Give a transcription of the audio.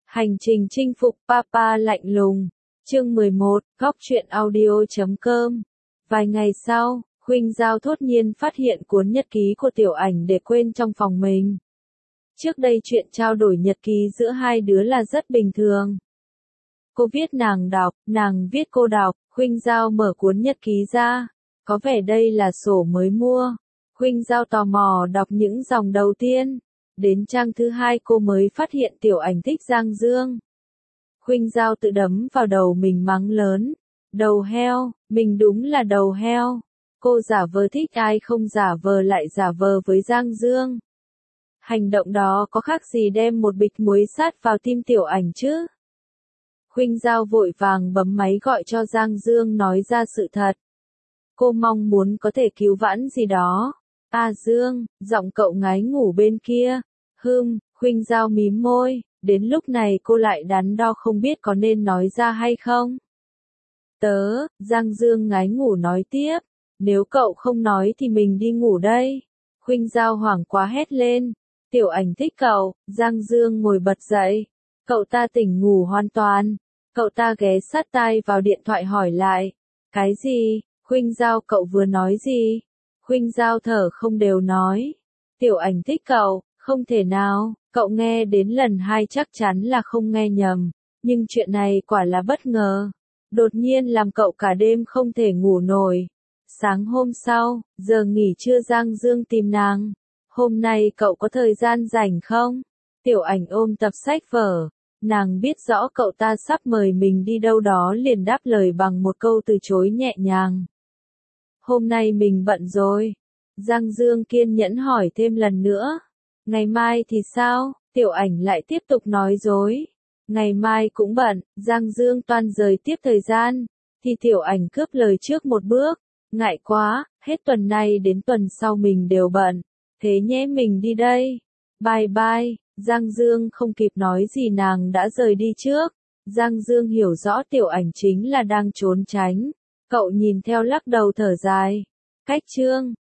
Hành trình chinh phục Papa lạnh lùng. Chương 11, góc truyện audio.com. Vài ngày sau, Khuynh Giao thốt nhiên phát hiện cuốn nhật ký của Tiểu Ảnh để quên trong phòng mình. Trước đây chuyện trao đổi nhật ký giữa hai đứa là rất bình thường. Cô viết nàng đọc, nàng viết cô đọc. Khuynh Giao mở cuốn nhật ký ra. Có vẻ đây là sổ mới mua. Khuynh Giao tò mò đọc những dòng đầu tiên. Đến trang thứ 2 cô mới phát hiện Tiểu Ảnh thích Giang Dương. Khuynh Giao tự đấm vào đầu mình mắng lớn. Đầu heo, mình đúng là đầu heo. Cô giả vờ thích ai không giả vờ lại giả vờ với Giang Dương. Hành động đó có khác gì đem một bịch muối sát vào tim Tiểu Ảnh chứ? Khuynh Giao vội vàng bấm máy gọi cho Giang Dương nói ra sự thật. Cô mong muốn có thể cứu vãn gì đó. Dương, giọng cậu ngái ngủ bên kia. Khuynh Giao mím môi, đến lúc này cô lại đắn đo không biết có nên nói ra hay không. Giang Dương ngái ngủ nói tiếp, nếu cậu không nói thì mình đi ngủ đây. Khuynh Giao hoảng quá hét lên, Tiểu Ảnh thích cậu. Giang Dương ngồi bật dậy, cậu ta tỉnh ngủ hoàn toàn. Cậu ta ghé sát tai vào điện thoại hỏi lại, cái gì? Khuynh Giao cậu vừa nói gì? Khuynh Giao thở không đều nói, Tiểu Ảnh thích cậu. Không thể nào, cậu nghe đến lần 2 chắc chắn là không nghe nhầm, nhưng chuyện này quả là bất ngờ. Đột nhiên làm cậu cả đêm không thể ngủ nổi. Sáng hôm sau, giờ nghỉ trưa Giang Dương tìm nàng. Hôm nay cậu có thời gian rảnh không? Tiểu Ảnh ôm tập sách vở. Nàng biết rõ cậu ta sắp mời mình đi đâu đó liền đáp lời bằng một câu từ chối nhẹ nhàng. Hôm nay mình bận rồi. Giang Dương kiên nhẫn hỏi thêm lần nữa. Ngày mai thì sao? Tiểu Ảnh lại tiếp tục nói dối. Ngày mai cũng bận. Giang Dương toan rời tiếp thời gian. Thì Tiểu Ảnh cướp lời trước một bước. Ngại quá, hết tuần này đến tuần sau mình đều bận. Thế nhé mình đi đây. Bye bye. Giang Dương không kịp nói gì nàng đã rời đi trước. Giang Dương hiểu rõ Tiểu Ảnh chính là đang trốn tránh. Cậu nhìn theo lắc đầu thở dài. Cách chương